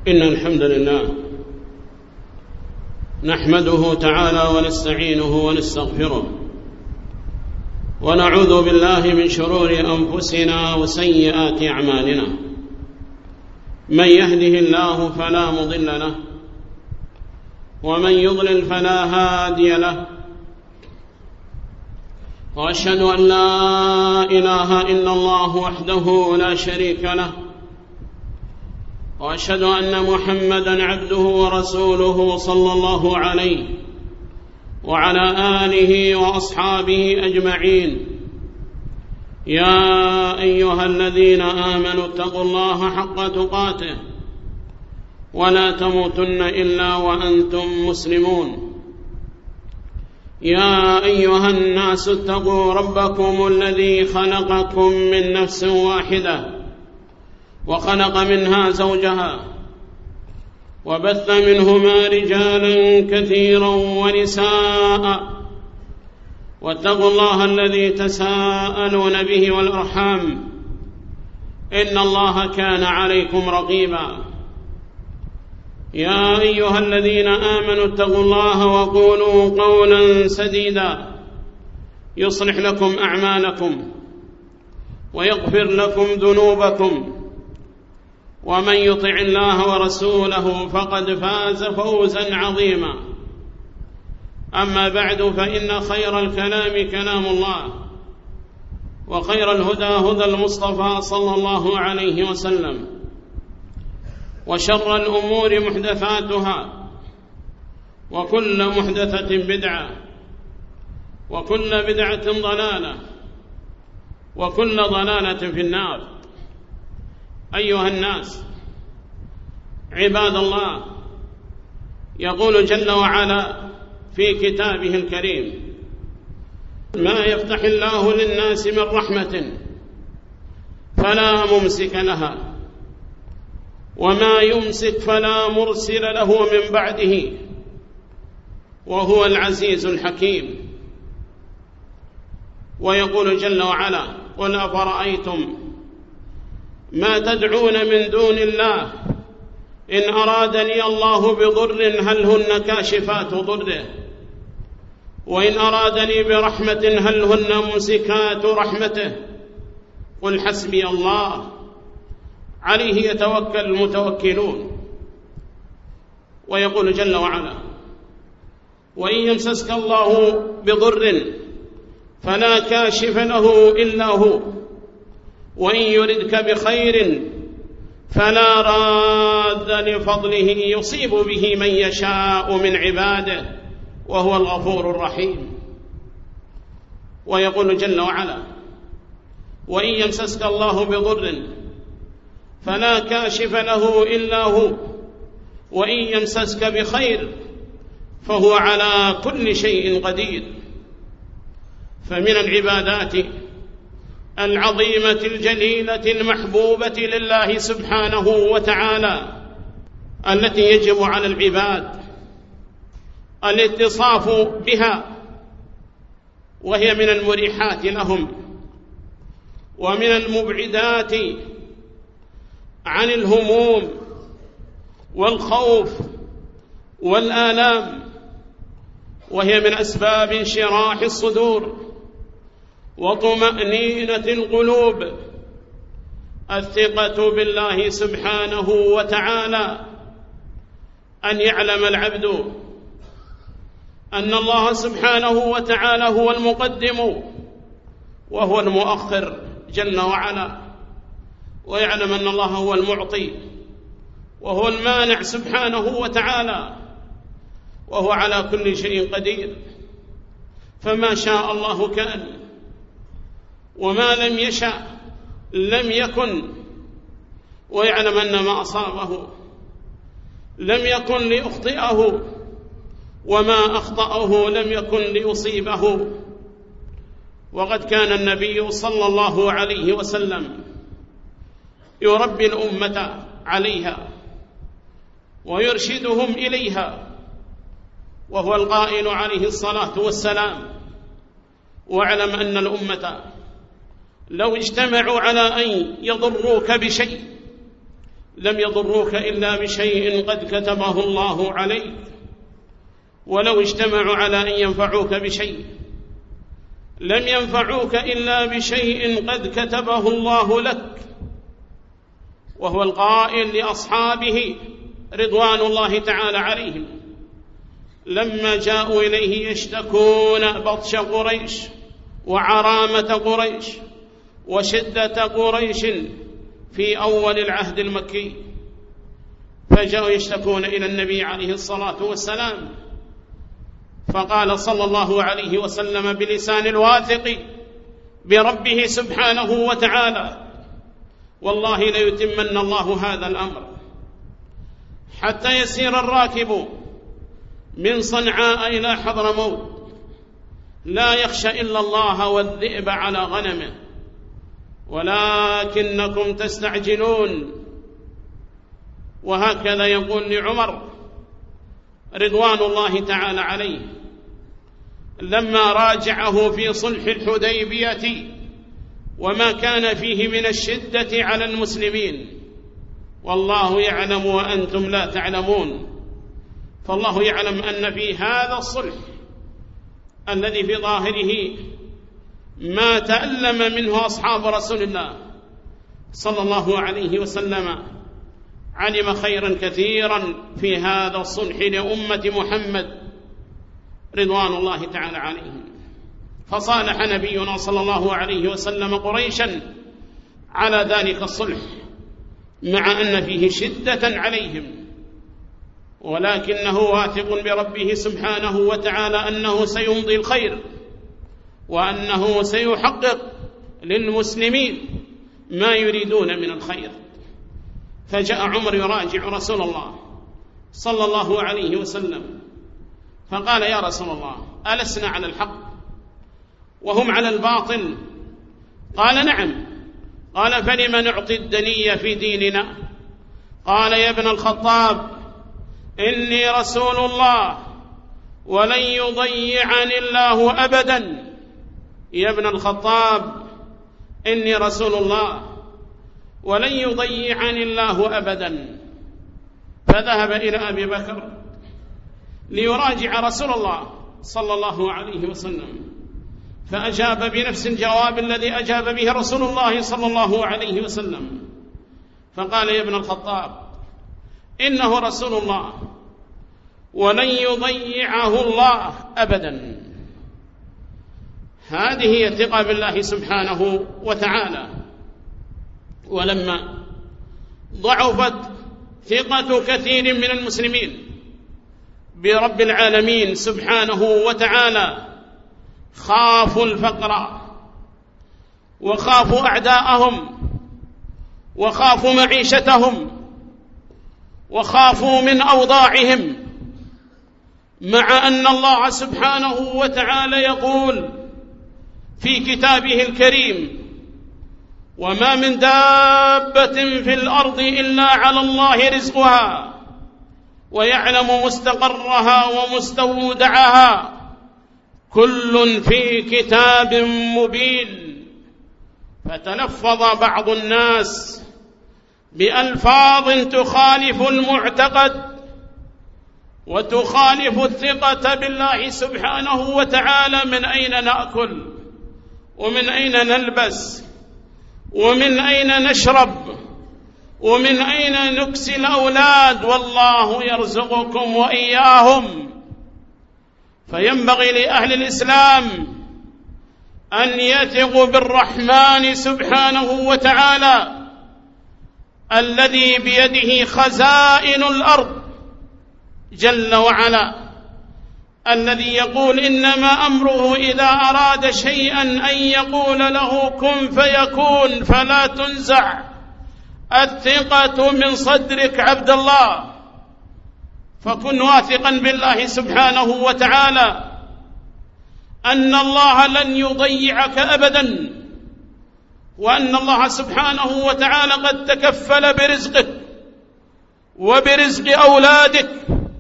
إن الحمد لله نحمده تعالى ونستعينه ونستغفره ونعوذ بالله من شرور أنفسنا وسيئات أعمالنا. من يهده الله فلا مضل له ومن يضلل فلا هادي له، وأشهد أن لا إله إلا الله وحده لا شريك له، وأشهد أن محمدًا عبده ورسوله صلى الله عليه وعلى آله وأصحابه أجمعين. يا أيها الذين آمنوا اتقوا الله حق تقاته ولا تموتن إلا وأنتم مسلمون. يا أيها الناس اتقوا ربكم الذي خلقكم من نفس واحدة وخلق منها زوجها وبث منهما رجالا كثيرا ونساء، واتقوا الله الذي تساءلون به والأرحام إن الله كان عليكم رقيبا. يا أيها الذين آمنوا اتقوا الله وقولوا قولا سديدا يصلح لكم أعمالكم ويغفر لكم ذنوبكم، ومن يطع الله ورسوله فقد فاز فوزا عظيما. أما بعد، فإن خير الكلام كلام الله، وخير الهدى هدى المصطفى صلى الله عليه وسلم، وشر الأمور محدثاتها، وكل محدثة بدعة، وكل بدعة ضلالة، وكل ضلالة في النار. أيها الناس عباد الله، يقول جل وعلا في كتابه الكريم: ما يفتح الله للناس من رحمة فلا ممسك لها، وما يمسك فلا مرسل له من بعده، وهو العزيز الحكيم. ويقول جل وعلا: قل أفرأيتم ما تدعون من دون الله إن أرادني الله بضر هل هن كاشفات ضره، وإن أرادني برحمة هل هن ممسكات رحمته، قل حسبي الله عليه يتوكل المتوكلون. ويقول جل وعلا: وإن يمسسك الله بضر فلا كاشف له إلا هو، وإن يردك بخير فلا راد لفضله يصيب به من يشاء من عباده، وهو الغفور الرحيم. ويقول جل وعلا: وإن يمسسك الله بضر فلا كاشف له إلا هو، وإن يمسسك بخير فهو على كل شيء قدير. فمن العبادات العظيمة الجليلة المحبوبة لله سبحانه وتعالى التي يجب على العباد الاتصاف بها، وهي من المريحات لهم ومن المبعدات عن الهموم والخوف والآلام، وهي من أسباب انشراح الصدور وطمأنينة القلوب الثقة بالله سبحانه وتعالى. أن يعلم العبد أن الله سبحانه وتعالى هو المقدم وهو المؤخر جل وعلا، ويعلم أن الله هو المعطي وهو المانع سبحانه وتعالى، وهو على كل شيء قدير. فما شاء الله كان، وما لم يشأ لم يكن. ويعلم أن ما أصابه لم يكن ليخطئه، وما أخطأه لم يكن ليصيبه. وقد كان النبي صلى الله عليه وسلم يربي الأمة عليها ويرشدهم إليها، وهو القائل عليه الصلاة والسلام: واعلم أن الأمة لو اجتمعوا على أن يضروك بشيء لم يضروك إلا بشيء قد كتبه الله عليك، ولو اجتمعوا على أن ينفعوك بشيء لم ينفعوك إلا بشيء قد كتبه الله لك. وهو القائل لأصحابه رضوان الله تعالى عليهم لما جاءوا إليه يشتكون بطش قريش وعرامة قريش وشدة قريش في أول العهد المكي، فجاءوا يشتكون إلى النبي عليه الصلاة والسلام، فقال صلى الله عليه وسلم بلسان الواثق بربه سبحانه وتعالى: والله ليتمن الله هذا الأمر حتى يسير الراكب من صنعاء إلى حضرموت لا يخشى إلا الله والذئب على غنمه، ولكنكم تستعجلون. وهكذا يقول لعمر رضوان الله تعالى عليه لما راجعه في صلح الحديبية وما كان فيه من الشدة على المسلمين: والله يعلم وأنتم لا تعلمون. فالله يعلم أن في هذا الصلح الذي في ظاهره ما تألم منه أصحاب رسول الله صلى الله عليه وسلم، علم خيرا كثيرا في هذا الصلح لأمة محمد رضوان الله تعالى عليهم. فصالح نبينا صلى الله عليه وسلم قريشا على ذلك الصلح مع أن فيه شدة عليهم، ولكنه واثق بربه سبحانه وتعالى أنه سيمضي الخير وأنه سيحقق للمسلمين ما يريدون من الخير. فجاء عمر يراجع رسول الله صلى الله عليه وسلم فقال: يا رسول الله، ألسنا على الحق وهم على الباطل؟ قال: نعم. قال: فلم نعطي الدني في ديننا؟ قال: يا ابن الخطاب، إني رسول الله ولن يضيعني الله أبدا. يا ابن الخطاب، إني رسول الله ولن يضيعني الله أبدا. فذهب إلى أبي بكر ليراجع رسول الله صلى الله عليه وسلم، فأجاب بنفس الجواب الذي أجاب به رسول الله صلى الله عليه وسلم، فقال: يا ابن الخطاب، إنه رسول الله ولن يضيعه الله أبدا. هذه هي الثقة بالله سبحانه وتعالى. ولما ضعفت ثقة كثير من المسلمين برب العالمين سبحانه وتعالى خافوا الفقر وخافوا أعداءهم وخافوا معيشتهم وخافوا من أوضاعهم، مع أن الله سبحانه وتعالى يقول في كتابه الكريم: وما من دابة في الأرض إلا على الله رزقها ويعلم مستقرها ومستودعها كل في كتاب مبين. فتلفظ بعض الناس بألفاظ تخالف المعتقد وتخالف الثقة بالله سبحانه وتعالى: من أين نأكل ومن أين نلبس ومن أين نشرب ومن أين نكسي الأولاد، والله يرزقكم وإياهم. فينبغي لأهل الإسلام أن يثقوا بالرحمن سبحانه وتعالى الذي بيده خزائن الأرض جل وعلا، الذي يقول: إنما أمره إذا أراد شيئا أن يقول له كن فيكون. فلا تنزع الثقة من صدرك عبد الله، فكن واثقا بالله سبحانه وتعالى أن الله لن يضيعك أبدا، وأن الله سبحانه وتعالى قد تكفل برزقك وبرزق أولادك.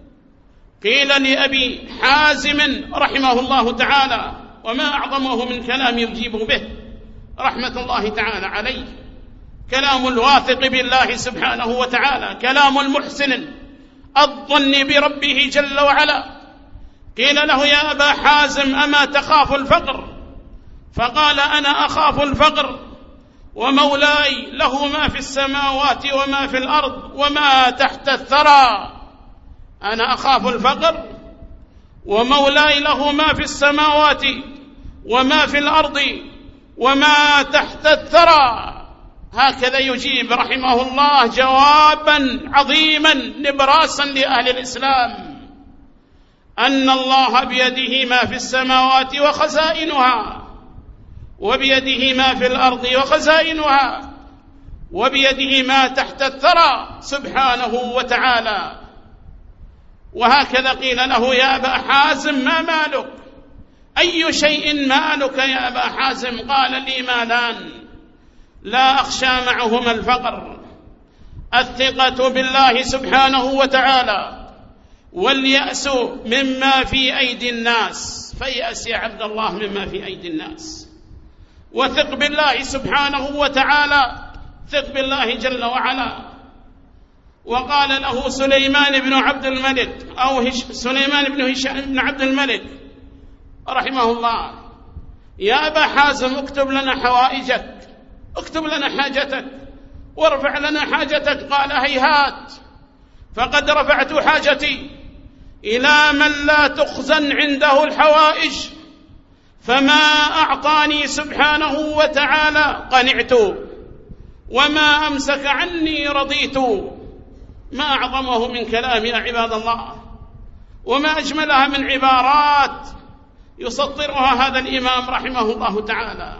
قيل لأبي حازم رحمه الله تعالى، وما أعظمه من كلام يجيب به رحمة الله تعالى عليه، كلام الواثق بالله سبحانه وتعالى، كلام المحسن الظن بربه جل وعلا. قيل له يا أبا حازم أما تخاف الفقر؟ فقال أنا أخاف الفقر ومولاي له ما في السماوات وما في الأرض وما تحت الثرى. أنا أخاف الفقر ومولاي له ما في السماوات وما في الأرض وما تحت الثرى. هكذا يجيب رحمه الله جوابا عظيما نبراسا لأهل الإسلام، أن الله بيده ما في السماوات وخزائنها، وبيده ما في الأرض وخزائنها، وبيده ما تحت الثرى سبحانه وتعالى. وهكذا قيل له يا أبا حازم ما مالك؟ أي شيء مالك يا أبا حازم؟ قال لي مالان لا أخشى معهما الفقر، الثقة بالله سبحانه وتعالى، واليأس مما في أيدي الناس. فيأس يا عبد الله مما في أيدي الناس، وثق بالله سبحانه وتعالى، ثق بالله جل وعلا. وقال له سليمان بن عبد الملك أو سليمان بن هشام بن عبد الملك رحمه الله يا أبا حازم اكتب لنا حوائجك، اكتب لنا حاجتك وارفع لنا حاجتك. قال هيهات، فقد رفعت حاجتي إلى من لا تخزن عنده الحوائج، فما أعطاني سبحانه وتعالى قنعت، وما أمسك عني رضيت. ما أعظمه من كلام يا عباد الله، وما أجملها من عبارات يسطرها هذا الإمام رحمه الله تعالى.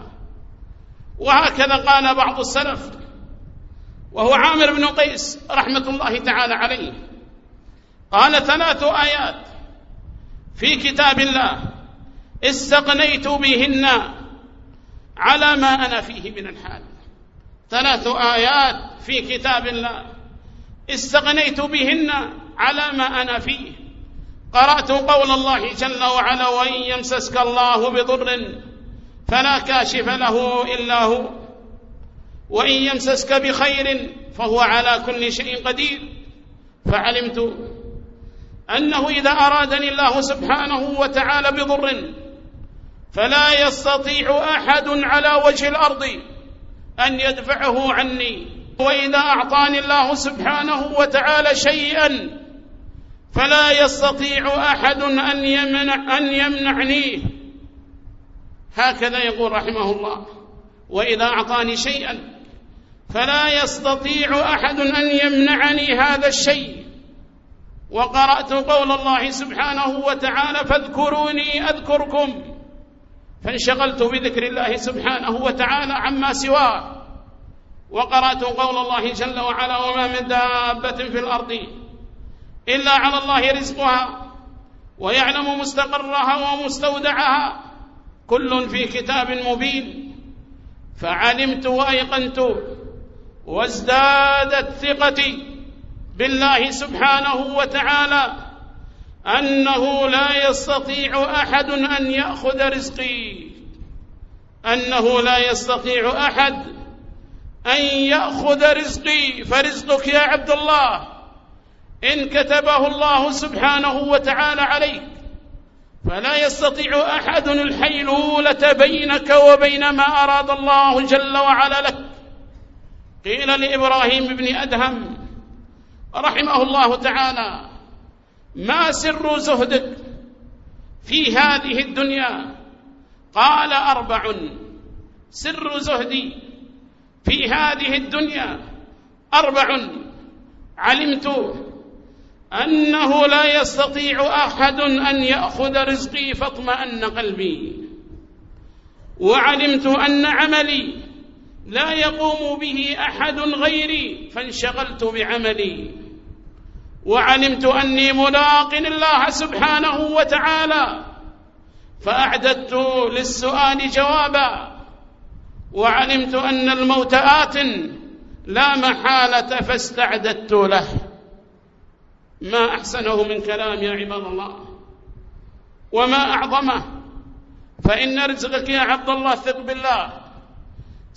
وهكذا قال بعض السلف، وهو عامر بن قيس رحمة الله تعالى عليه، قال 3 آيات في كتاب الله استغنيت بهن على ما أنا فيه من الحال. 3 آيات في كتاب الله استغنيت بهن على ما أنا فيه. قرأت قول الله جل وعلا وإن يمسسك الله بضر فلا كاشف له إلا هو، وإن يمسسك بخير فهو على كل شيء قدير. فعلمت أنه إذا أرادني الله سبحانه وتعالى بضر فلا يستطيع أحد على وجه الأرض أن يدفعه عني، وإذا أعطاني الله سبحانه وتعالى شيئا فلا يستطيع أحد أن يمنعنيه. هكذا يقول رحمه الله وإذا أعطاني شيئا فلا يستطيع أحد أن يمنعني هذا الشيء. وقرأت قول الله سبحانه وتعالى فاذكروني أذكركم، فانشغلت بذكر الله سبحانه وتعالى عما سواه. وقرأت قول الله جل وعلا وما من دابة في الأرض إلا على الله رزقها ويعلم مستقرها ومستودعها كل في كتاب مبين. فعلمت وأيقنت وازدادت ثقتي بالله سبحانه وتعالى أنه لا يستطيع أحد أن يأخذ رزقي، أنه لا يستطيع أحد أن يأخذ رزقي. فرزقك يا عبد الله إن كتبه الله سبحانه وتعالى عليك فلا يستطيع أحد الحيلولة بينك وبين ما أراد الله جل وعلا لك. قيل لإبراهيم بن أدهم رحمه الله تعالى ما سر زهدك في هذه الدنيا؟ قال 4. سر زهدي في هذه الدنيا 4: علمت أنه لا يستطيع أحد أن يأخذ رزقي فاطمأن قلبي، وعلمت أن عملي لا يقوم به أحد غيري فانشغلت بعملي، وعلمت أني ملاق الله سبحانه وتعالى فأعددت للسؤال جوابا، وعلمت أن الموت آت لا محالة فاستعددت له. ما أحسنه من كلام يا عباد الله، وما أعظمه. فإن رزقك يا عبد الله ثق بالله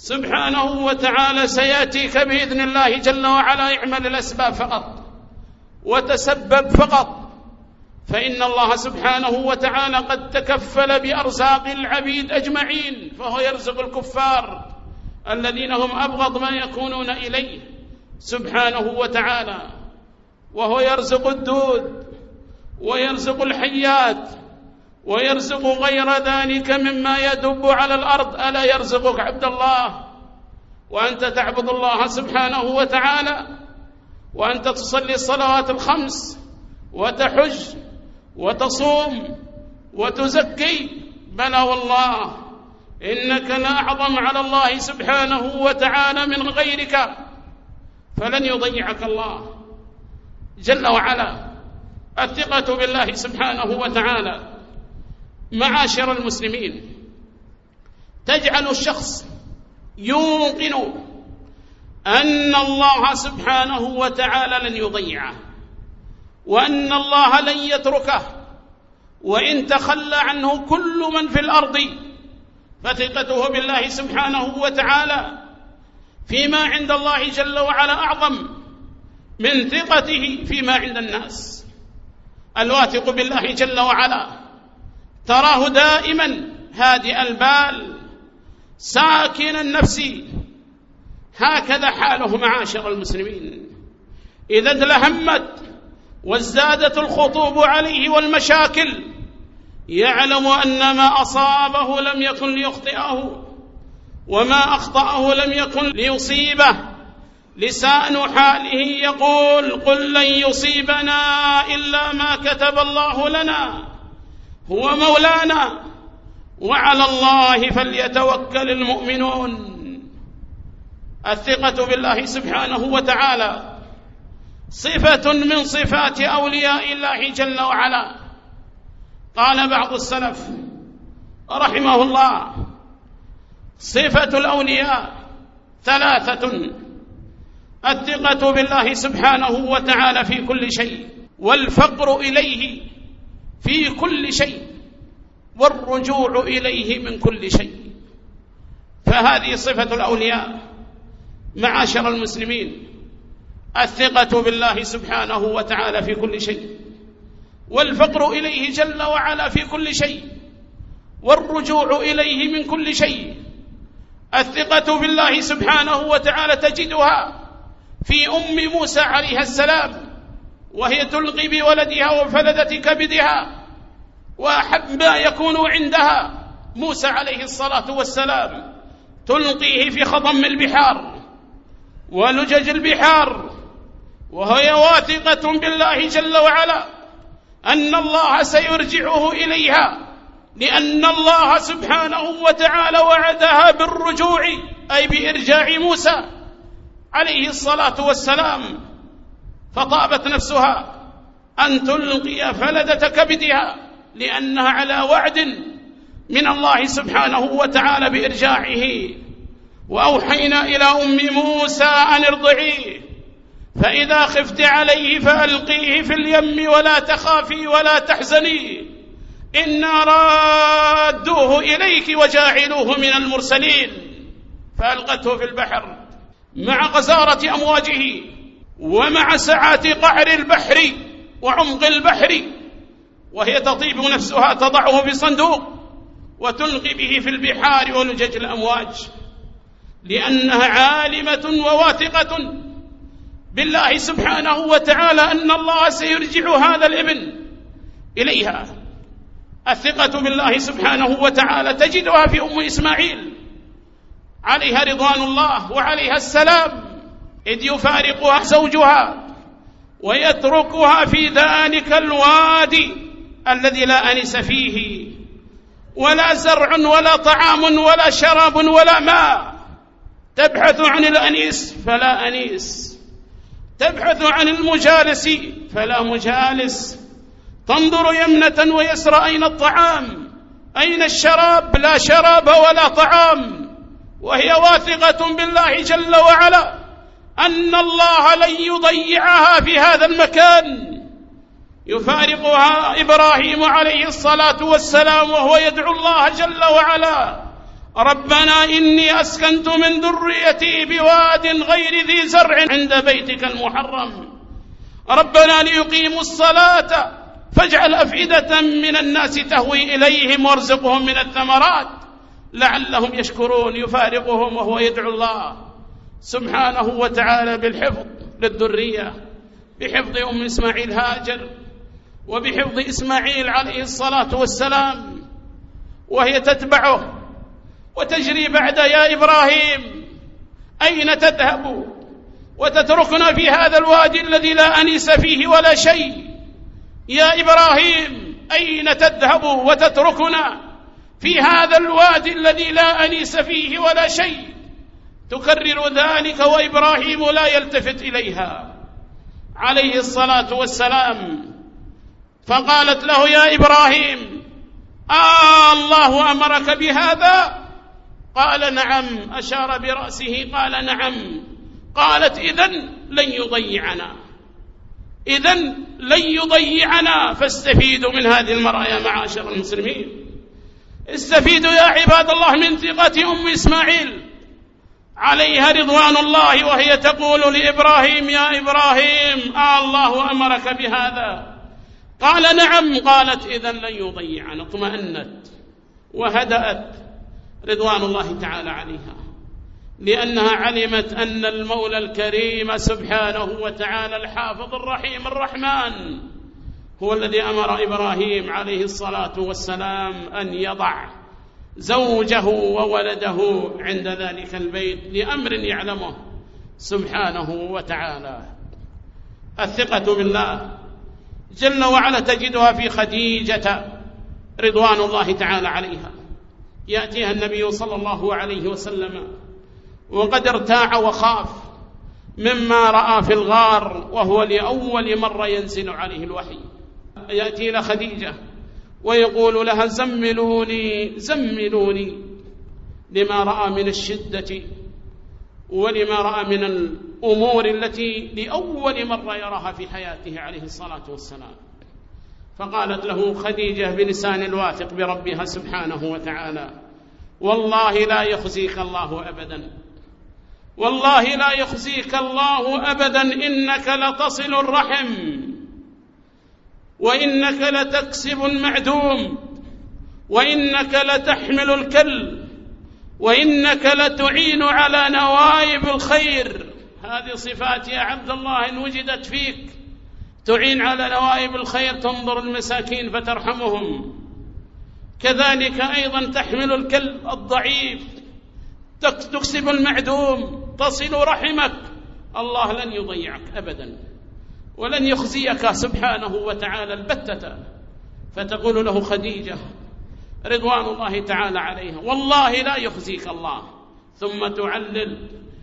سبحانه وتعالى سيأتيك بإذن الله جل وعلا. اعمل الأسباب فقط وتسبب فقط، فإن الله سبحانه وتعالى قد تكفل بأرزاق العبيد أجمعين، فهو يرزق الكفار الذين هم أبغض ما يكونون إليه سبحانه وتعالى، وهو يرزق الدود ويرزق الحيات ويرزق غير ذلك مما يدب على الأرض. ألا يرزقك عبد الله وأنت تعبد الله سبحانه وتعالى، وأنت تصلي الصلوات الخمس وتحج وتصوم وتزكي؟ بلى والله، إنك لأعظم على الله سبحانه وتعالى من غيرك، فلن يضيعك الله جل وعلا. الثقة بالله سبحانه وتعالى معاشر المسلمين تجعل الشخص يوقن أن الله سبحانه وتعالى لن يضيعه، وأن الله لن يتركه، وإن تخلى عنه كل من في الأرض، فثقته بالله سبحانه وتعالى فيما عند الله جل وعلا أعظم من ثقته فيما عند الناس. الواثق بالله جل وعلا تراه دائما هادئ البال ساكن النفس، هكذا حاله معاشر المسلمين. إذا ادلهمت وازدادت الخطوب عليه والمشاكل يعلم أن ما أصابه لم يكن ليخطئه، وما أخطأه لم يكن ليصيبه. لسان حاله يقول: قل لن يصيبنا إلا ما كتب الله لنا، هو مولانا وعلى الله فليتوكل المؤمنون. الثقة بالله سبحانه وتعالى صفة من صفات أولياء الله جل وعلا. قال بعض السلف رحمه الله: صفة الأولياء ثلاثة: الثقة بالله سبحانه وتعالى في كل شيء، والفقر إليه في كل شيء، والرجوع إليه من كل شيء. فهذه صفة الأولياء معاشر المسلمين: الثقة بالله سبحانه وتعالى في كل شيء، والفقر إليه جل وعلا في كل شيء، والرجوع إليه من كل شيء. الثقة بالله سبحانه وتعالى تجدها في أم موسى عليها السلام، وهي تلقي بولدها وفلذة كبدها، وأحب ما يكون عندها موسى عليه الصلاة والسلام تلقيه في خضم البحار ولجج البحار، وهي واثقة بالله جل وعلا أن الله سيرجعه إليها، لأن الله سبحانه وتعالى وعدها بالرجوع، أي بإرجاع موسى عليه الصلاة والسلام. فطابت نفسها أن تلقي فلذة كبدها لأنها على وعد من الله سبحانه وتعالى بإرجاعه. وأوحينا إلى أم موسى أن ارضعيه، فإذا خفت عليه فألقيه في اليم ولا تخافي ولا تحزني، إنا رادوه إليك وجاعلوه من المرسلين. فألقته في البحر مع غزارة أمواجه ومع سعة قعر البحر وعمق البحر، وهي تطيب نفسها تضعه في صندوق وتلقي به في البحار ولجج الأمواج، لأنها عالمة وواثقة بالله سبحانه وتعالى أن الله سيرجع هذا الابن إليها. الثقة بالله سبحانه وتعالى تجدها في أم إسماعيل عليها رضوان الله وعليها السلام، إذ يفارقها زوجها ويتركها في ذلك الوادي الذي لا أنس فيه، ولا زرع ولا طعام ولا شراب ولا ماء. تبحث عن الأنيس فلا أنيس، تبحث عن المجالس فلا مجالس، تنظر يمنة ويسرى أين الطعام أين الشراب، لا شراب ولا طعام. وهي واثقة بالله جل وعلا أن الله لن يضيعها في هذا المكان. يفارقها إبراهيم عليه الصلاة والسلام وهو يدعو الله جل وعلا ربنا إني أسكنت من ذريتي بواد غير ذي زرع عند بيتك المحرم ربنا ليقيموا الصلاة فاجعل أفئدة من الناس تهوي إليهم وارزقهم من الثمرات لعلهم يشكرون. يفارقهم وهو يدعو الله سبحانه وتعالى بالحفظ للذرية، بحفظ أم إسماعيل هاجر وبحفظ إسماعيل عليه الصلاة والسلام، وهي تتبعه وتجري بعد: يا إبراهيم أين تذهب وتتركنا في هذا الوادي الذي لا أنيس فيه ولا شيء؟ يا إبراهيم أين تذهب وتتركنا في هذا الوادي الذي لا أنيس فيه ولا شيء؟ تكرر ذلك وإبراهيم لا يلتفت إليها عليه الصلاة والسلام. فقالت له: يا إبراهيم الله أمرك بهذا؟ قال: نعم. أشار برأسه قال: نعم. قالت: إذن لن يضيعنا. فاستفيدوا من هذه المرأة يا معاشر المسلمين، استفيدوا يا عباد الله من ثقة أم إسماعيل عليها رضوان الله، وهي تقول لإبراهيم: يا إبراهيم الله أمرك بهذا؟ قال: نعم. قالت: إذن لن يضيعنا. اطمأنت وهدأت رضوان الله تعالى عليها، لأنها علمت أن المولى الكريم سبحانه وتعالى الحافظ الرحيم الرحمن هو الذي أمر إبراهيم عليه الصلاة والسلام أن يضع زوجه وولده عند ذلك البيت لأمر يعلمه سبحانه وتعالى. الثقة بالله جل وعلا تجدها في خديجة رضوان الله تعالى عليها. يأتيها النبي صلى الله عليه وسلم وقد ارتاع وخاف مما رأى في الغار، وهو لأول مرة ينزل عليه الوحي. يأتي إلى خديجة ويقول لها: زملوني لما رأى من الشدة ولما رأى من الأمور التي لأول مرة يراها في حياته عليه الصلاة والسلام. فقالت له خديجة بلسان الواثق بربها سبحانه وتعالى: والله لا يخزيك الله أبدا، والله لا يخزيك الله أبدا، إنك لتصل الرحم، وإنك لتكسب المعدوم، وإنك لتحمل الكل، وإنك لتعين على نوائب الخير. هذه صفات يا عبد الله إن وجدت فيك، تعين على نوائب الخير، تنظر المساكين فترحمهم، كذلك أيضا تحمل الكلب الضعيف، تكسب المعدوم، تصل رحمك. الله لن يضيعك أبدا ولن يخزيك سبحانه وتعالى البتة. فتقول له خديجة رضوان الله تعالى عليها: والله لا يخزيك الله. ثم تعلل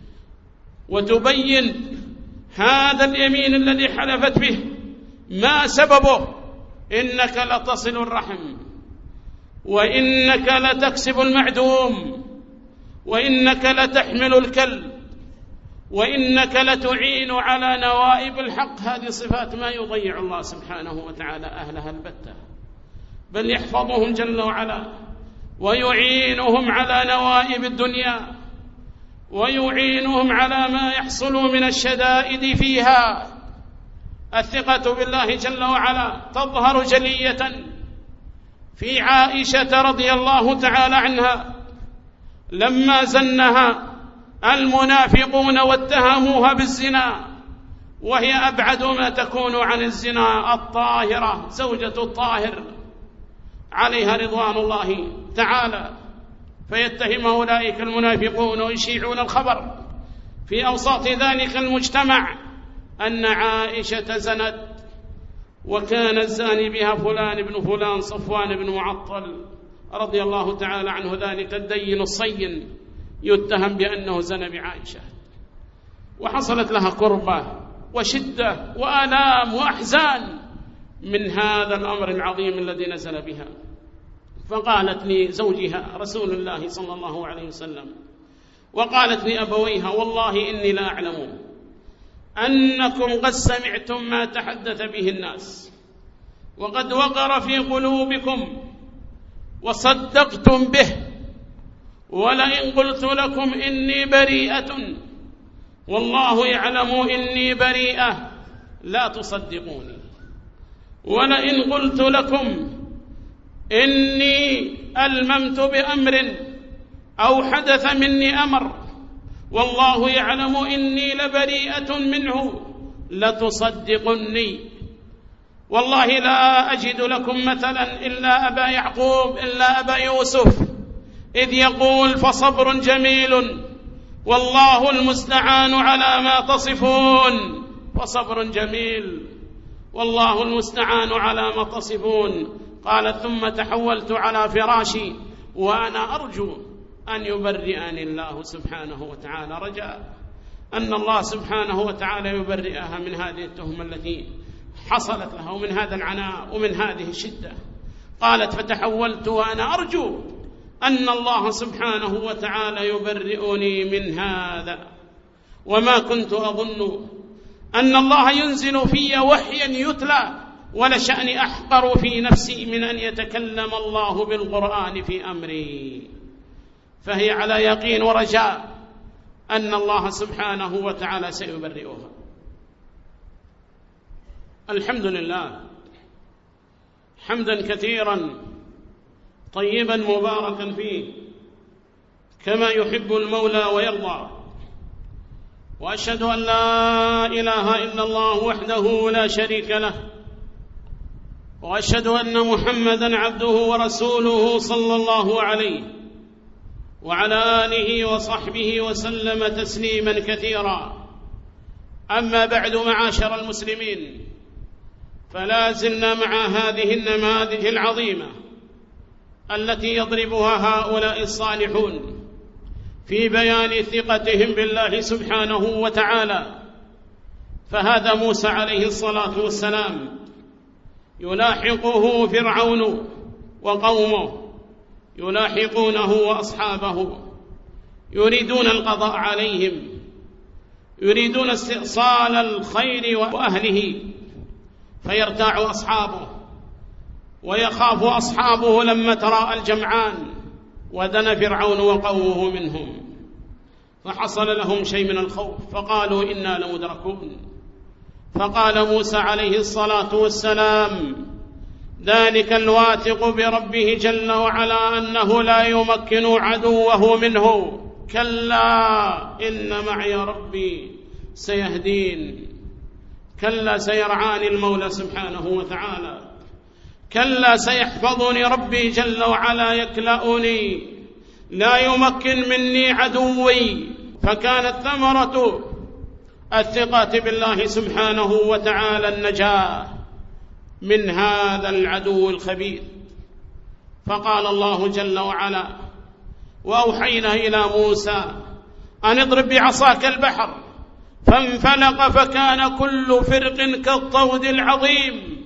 وتبين هذا اليمين الذي حلفت به ما سببه: إنك لتصل الرحم، وإنك لتكسب المعدوم، وإنك لتحمل الكلب، وإنك لتعين على نوائب الحق. هذه صفات ما يضيع الله سبحانه وتعالى أهلها البتة، بل يحفظهم جل وعلا ويعينهم على نوائب الدنيا، ويعينهم على ما يحصل من الشدائد فيها. الثقة بالله جل وعلا تظهر جلية في عائشة رضي الله تعالى عنها لما زنها المنافقون واتهموها بالزنا، وهي أبعد ما تكون عن الزنا، الطاهرة زوجة الطاهر عليها رضوان الله تعالى. فيتهم أولئك المنافقون ويشيعون الخبر في أوساط ذلك المجتمع أن عائشة زنت، وكان الزاني بها فلان بن فلان صفوان بن معطل رضي الله تعالى عنه، ذلك الدين الصين يتهم بأنه زنى بعائشة. وحصلت لها كربة وشدة وآلام وأحزان من هذا الأمر العظيم الذي نزل بها. فقالت لزوجها رسول الله صلى الله عليه وسلم، وقالت لأبويها: والله إني لا أعلم أنكم قد سمعتم ما تحدث به الناس، وقد وقر في قلوبكم، وصدقتم به، ولئن قلت لكم إني بريئة والله يعلم إني بريئة لا تصدقوني، ولئن قلت لكم إني ألممت بأمر أو حدث مني أمر والله يعلم إني لبريئة منه لتصدقني. والله لا أجد لكم مثلا إلا أبا يعقوب، إلا أبا يوسف، إذ يقول فصبر جميل والله المستعان على ما تصفون. فصبر جميل والله المستعان على ما تصفون. قال ثم تحولت على فراشي وأنا أرجو أن يبرئني الله سبحانه وتعالى، رجاء أن الله سبحانه وتعالى يبرئها من هذه التهمة التي حصلت لها ومن هذا العناء ومن هذه الشدة. قالت فتحولت وأنا أرجو أن الله سبحانه وتعالى يبرئني من هذا، وما كنت أظن أن الله ينزل في وحيا يتلى ولشأني أحقر في نفسي من أن يتكلم الله بالقرآن في أمري. فهي على يقين ورجاء أن الله سبحانه وتعالى سيبرئها. الحمد لله حمدا كثيرا طيبا مباركا فيه كما يحب المولى ويرضى، وأشهد أن لا إله إلا الله وحده لا شريك له، وأشهد أن محمدا عبده ورسوله صلى الله عليه وعلى آله وصحبه وسلم تسليما كثيرا. أما بعد، معاشر المسلمين، فلا زلنا مع هذه النماذج العظيمة التي يضربها هؤلاء الصالحون في بيان ثقتهم بالله سبحانه وتعالى. فهذا موسى عليه الصلاة والسلام يلاحقه فرعون وقومه، يلاحقونه وأصحابه، يريدون القضاء عليهم، يريدون استئصال الخير وأهله، فيرتاع أصحابه ويخاف أصحابه لما تراءى الجمعان ودنا فرعون وقومه منهم، فحصل لهم شيء من الخوف فقالوا إنا لمدركون. فقال موسى عليه الصلاة والسلام ذلك الواثق بربه جل وعلا أنه لا يمكن عدوه منه، كلا إن معي ربي سيهدين. كلا سيرعاني المولى سبحانه وتعالى، كلا سيحفظني ربي جل وعلا يكلأني، لا يمكن مني عدوي. فكانت ثمرة الثقة بالله سبحانه وتعالى النجاة من هذا العدو الخبيث. فقال الله جل وعلا وأوحينا إلى موسى أن اضرب بعصاك البحر فانفلق فكان كل فرق كالطود العظيم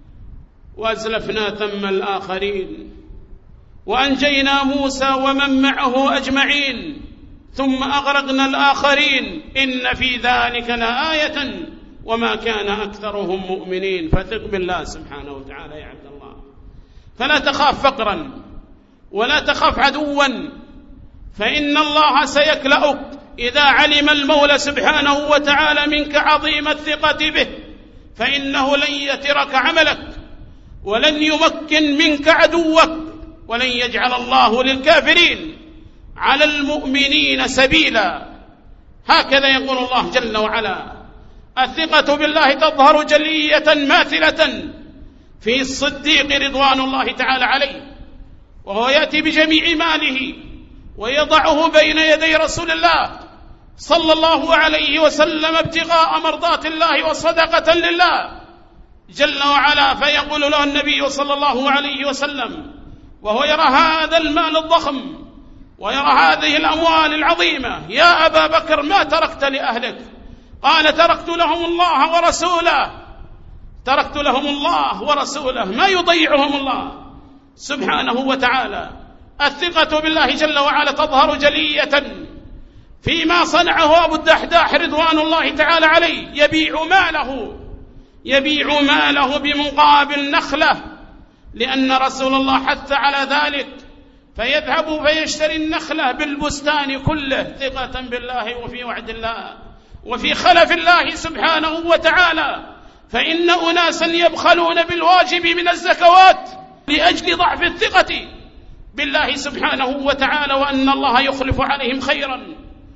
وأزلفنا ثم الآخرين وأنجينا موسى ومن معه أجمعين ثم أغرقنا الآخرين إن في ذلك لآية وما كان أكثرهم مؤمنين. فثق بالله سبحانه وتعالى يا عبد الله، فلا تخاف فقرا ولا تخاف عدوا، فإن الله سيكلأك إذا علم المولى سبحانه وتعالى منك عظيم الثقة به، فإنه لن يترك عملك ولن يمكن منك عدوك، ولن يجعل الله للكافرين على المؤمنين سبيلا. هكذا يقول الله جل وعلا. الثقة بالله تظهر جلية ماثلة في الصديق رضوان الله تعالى عليه، وهو يأتي بجميع ماله ويضعه بين يدي رسول الله صلى الله عليه وسلم ابتغاء مرضات الله وصدقة لله جل وعلا. فيقول له النبي صلى الله عليه وسلم وهو يرى هذا المال الضخم ويرى هذه الأموال العظيمة: يا أبا بكر ما تركت لأهلك؟ قال: تركت لهم الله ورسوله، تركت لهم الله ورسوله، ما يضيعهم الله سبحانه وتعالى. الثقة بالله جل وعلا تظهر جلية فيما صنعه أبو الدحداح رضوان الله تعالى عليه، يبيع ماله بمقابل نخلة، لأن رسول الله حث على ذلك فيذهب فيشتري النخلة بالبستان كله ثقة بالله وفي وعد الله وفي خلف الله سبحانه وتعالى. فإن أناسا يبخلون بالواجب من الزكوات لأجل ضعف الثقة بالله سبحانه وتعالى وأن الله يخلف عليهم خيرا،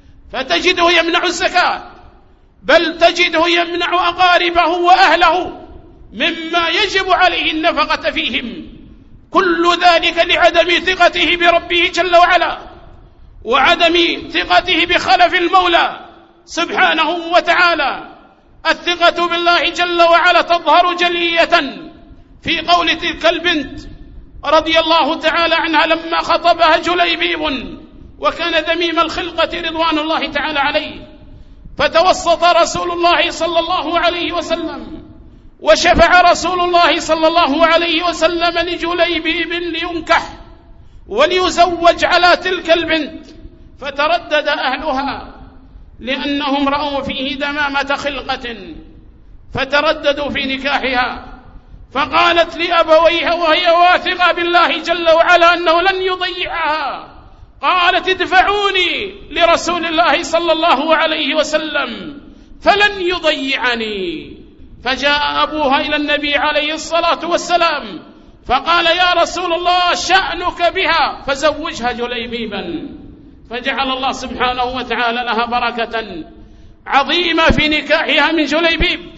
فتجده يمنع الزكاة، بل تجده يمنع أقاربه وأهله مما يجب عليه النفقة فيهم، كل ذلك لعدم ثقته بربه جل وعلا وعدم ثقته بخلف المولى سبحانه وتعالى. الثقة بالله جل وعلا تظهر جلية في قول تلك البنت رضي الله تعالى عنها لما خطبها جليبيب وكان ذميم الخلقة رضوان الله تعالى عليه، فتوسط رسول الله صلى الله عليه وسلم وشفع رسول الله صلى الله عليه وسلم لجليبيب لينكح وليزوج على تلك البنت، فتردد أهلها لأنهم رأوا فيه دمامة خلقة فترددوا في نكاحها، فقالت لأبويها وهي واثقة بالله جل وعلا أنه لن يضيعها، قالت ادفعوني لرسول الله صلى الله عليه وسلم فلن يضيعني. فجاء أبوها إلى النبي عليه الصلاة والسلام فقال يا رسول الله شأنك بها فزوجها جليبيبا، فجعل الله سبحانه وتعالى لها بركة عظيمة في نكاحها من جليبيب،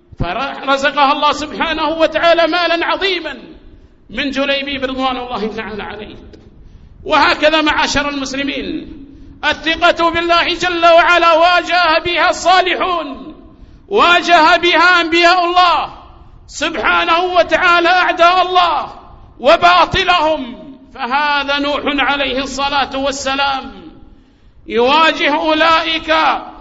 فرزقها الله سبحانه وتعالى مالا عظيما من جليبيب رضوان الله تعالى عليه. وهكذا معاشر المسلمين الثقة بالله جل وعلا واجه بها الصالحون، واجه بها أنبياء الله سبحانه وتعالى أعداء الله وباطلهم. فهذا نوح عليه الصلاة والسلام يواجه أولئك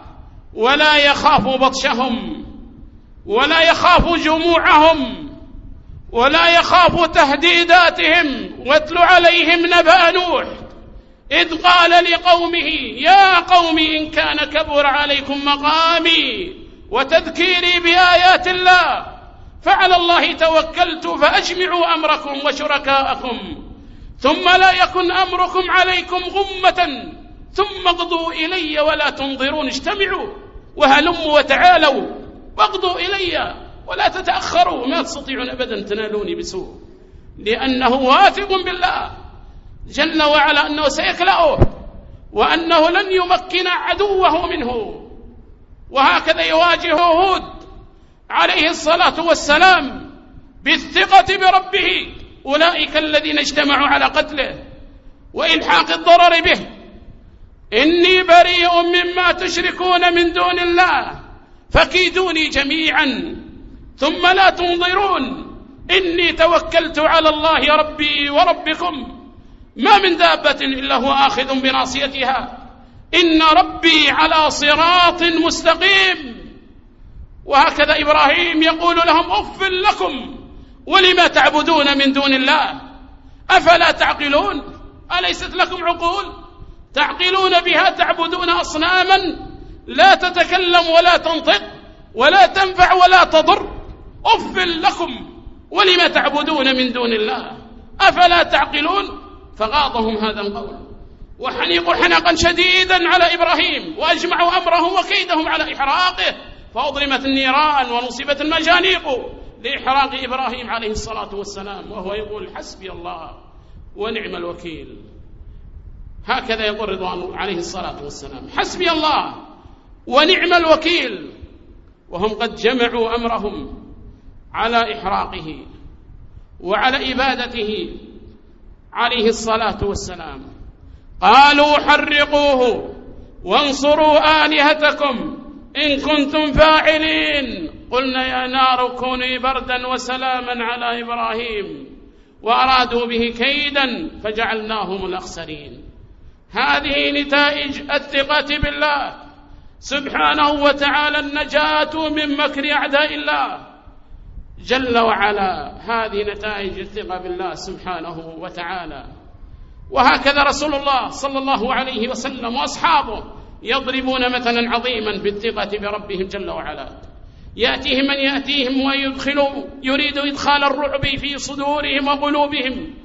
ولا يخاف بطشهم ولا يخاف جموعهم ولا يخاف تهديداتهم. واتل عليهم نبأ نوح إذ قال لقومه يا قوم إن كان كبر عليكم مقامي وتذكيري بآيات الله فعلى الله توكلت فأجمعوا أمركم وشركاءكم ثم لا يكن أمركم عليكم غمة ثم اقضوا إلي ولا تنظرون. اجتمعوا وهلموا وتعالوا واقضوا إلي ولا تتأخروا، ما تستطيعون أبدا تنالوني بسوء، لأنه واثق بالله جل وعلا أنه سيكلأه وأنه لن يمكن عدوه منه. وهكذا يواجه هود عليه الصلاة والسلام بالثقة بربه أولئك الذين اجتمعوا على قتله وإلحاق الضرر به. إني بريء مما تشركون من دون الله فكيدوني جميعا ثم لا تنظرون إني توكلت على الله ربي وربكم ما من دابة إلا هو آخذ بناصيتها إن ربي على صراط مستقيم. وهكذا إبراهيم يقول لهم أف لكم ولما تعبدون من دون الله أفلا تعقلون؟ أليست لكم عقول تعقلون بها تعبدون أصناما لا تتكلم ولا تنطق ولا تنفع ولا تضر؟ أف لكم ولما تعبدون من دون الله أفلا تعقلون؟ فغاضهم هذا القول وحنقوا حنقا شديدا على إبراهيم وأجمعوا أمرهم وكيدهم على إحراقه، فأضرمت النيران ونصبت المجانيق لإحراق إبراهيم عليه الصلاة والسلام وهو يقول حسبي الله ونعم الوكيل. هكذا يقول رضوان عليه الصلاة والسلام حسبي الله ونعم الوكيل، وهم قد جمعوا أمرهم على إحراقه وعلى إبادته عليه الصلاة والسلام. قالوا حرقوه وانصروا آلهتكم إن كنتم فاعلين. قلنا يا نار كوني بردا وسلاما على إبراهيم وأرادوا به كيدا فجعلناهم الأخسرين. هذه نتائج الثقة بالله سبحانه وتعالى، النجاة من مكر أعداء الله جل وعلا. هذه نتائج الثقة بالله سبحانه وتعالى. وهكذا رسول الله صلى الله عليه وسلم وأصحابه يضربون مثلا عظيما بالثقة بربهم جل وعلا. يأتيهم من يأتيهم ويريد إدخال الرعب في صدورهم وقلوبهم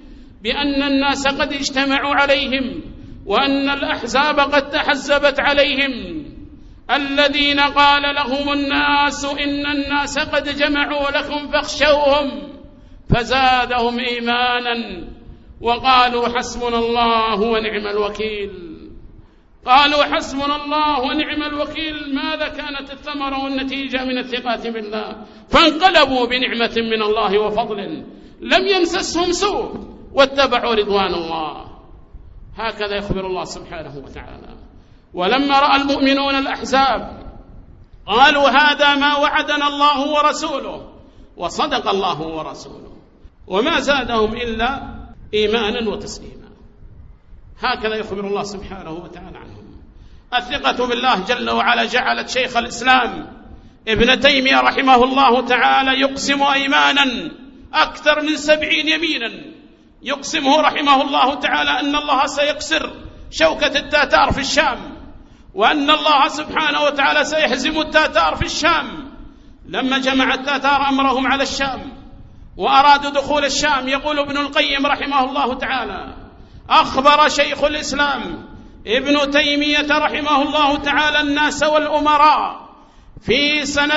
بأن الناس قد اجتمعوا عليهم وأن الأحزاب قد تحزبت عليهم، الذين قال لهم الناس إن الناس قد جمعوا لكم فاخشوهم فزادهم إيمانا وقالوا حسبنا الله ونعم الوكيل. قالوا حسبنا الله ونعم الوكيل. ماذا كانت الثمرة والنتيجة من الثقة بالله؟ فانقلبوا بنعمة من الله وفضل لم يمسسهم سوء واتبعوا رضوان الله. هكذا يخبر الله سبحانه وتعالى. ولما رأى المؤمنون الأحزاب قالوا هذا ما وعدنا الله ورسوله، وصدق الله ورسوله، وما زادهم إلا إيمانا وتسليما. هكذا يخبر الله سبحانه وتعالى عنهم. الثقة بالله جل وعلا جعلت شيخ الإسلام ابن تيمية رحمه الله تعالى يقسم أيمانا أكثر من 70 يمينا، يقسمه رحمه الله تعالى أن الله سيكسر شوكة التتار في الشام، وأن الله سبحانه وتعالى سيهزم التتار في الشام. لما جمع التتار أمرهم على الشام وأرادوا دخول الشام، يقول ابن القيم رحمه الله تعالى: أخبر شيخ الإسلام ابن تيمية رحمه الله تعالى الناس والأمراء في سنة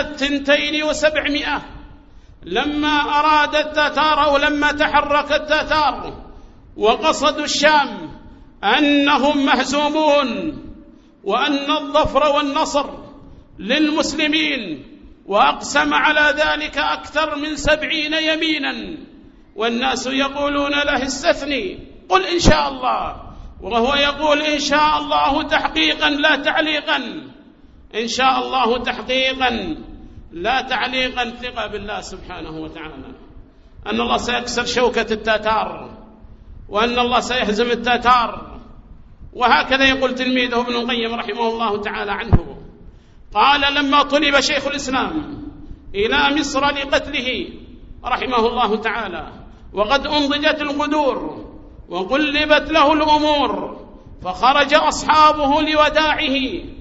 200 لما أراد التتار أو لما تحرك التتار وقصدوا الشام أنهم مهزومون وأن الظفر والنصر للمسلمين، وأقسم على ذلك أكثر من 70 يمينا، والناس يقولون له استثني قل إن شاء الله، وهو يقول إن شاء الله تحقيقا لا تعليقا، إن شاء الله تحقيقا لا تعليقا. ثقة بالله سبحانه وتعالى أن الله سيكسر شوكة التتار وأن الله سيهزم التتار. وهكذا يقول تلميذه ابن القيم رحمه الله تعالى عنه، قال لما طلب شيخ الإسلام إلى مصر لقتله رحمه الله تعالى وقد أنضجت القدور وقلبت له الأمور، فخرج أصحابه لوداعه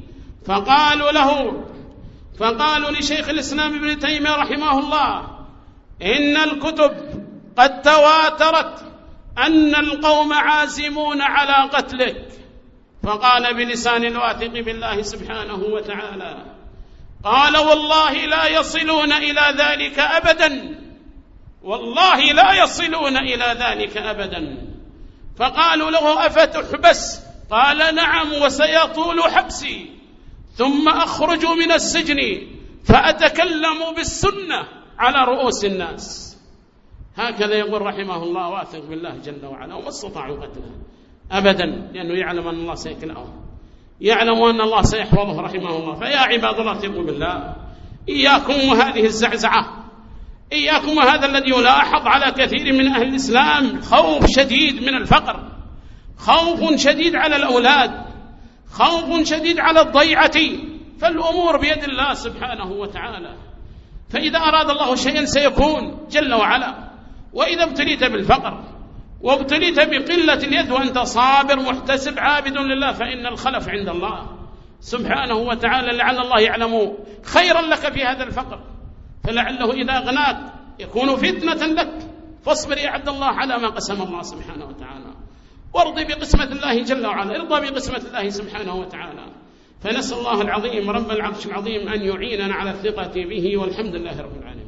فقالوا لشيخ الإسلام ابن تيمية رحمه الله: إن الكتب قد تواترت أن القوم عازمون على قتلك. فقال بلسان الواثق بالله سبحانه وتعالى: قال والله لا يصلون إلى ذلك أبدا، والله لا يصلون إلى ذلك أبدا. فقالوا له: أفتحبس؟ قال: نعم، وسيطول حبسي، ثم أخرج من السجن فأتكلم بالسنة على رؤوس الناس. هكذا يقول رحمه الله واثق بالله جل وعلا، وما استطاعوا قتله أبدا، لأنه يعلم أن الله سيكلأه، يعلم أن الله سيحفظه رحمه الله. فيا عباد الله ثقوا بالله، إياكم وهذه الزعزعة، إياكم وهذا الذي يلاحظ على كثير من أهل الإسلام، خوف شديد من الفقر، خوف شديد على الأولاد، خوف شديد على الضيعة. فالأمور بيد الله سبحانه وتعالى، فإذا أراد الله شيئا سيكون جل وعلا. وإذا ابتليت بالفقر وابتليت بقلة اليد وأنت صابر محتسب عابد لله، فإن الخلف عند الله سبحانه وتعالى. لعل الله يعلم خيرا لك في هذا الفقر، فلعله إذا أغناك يكون فتنة لك. فاصبر يا عبد الله على ما قسم الله سبحانه وتعالى، وارضي بقسمة الله جل وعلا، ارضى بقسمة الله سبحانه وتعالى. فنسأل الله العظيم رب العرش العظيم أن يعيننا على الثقة به، والحمد لله رب العالمين.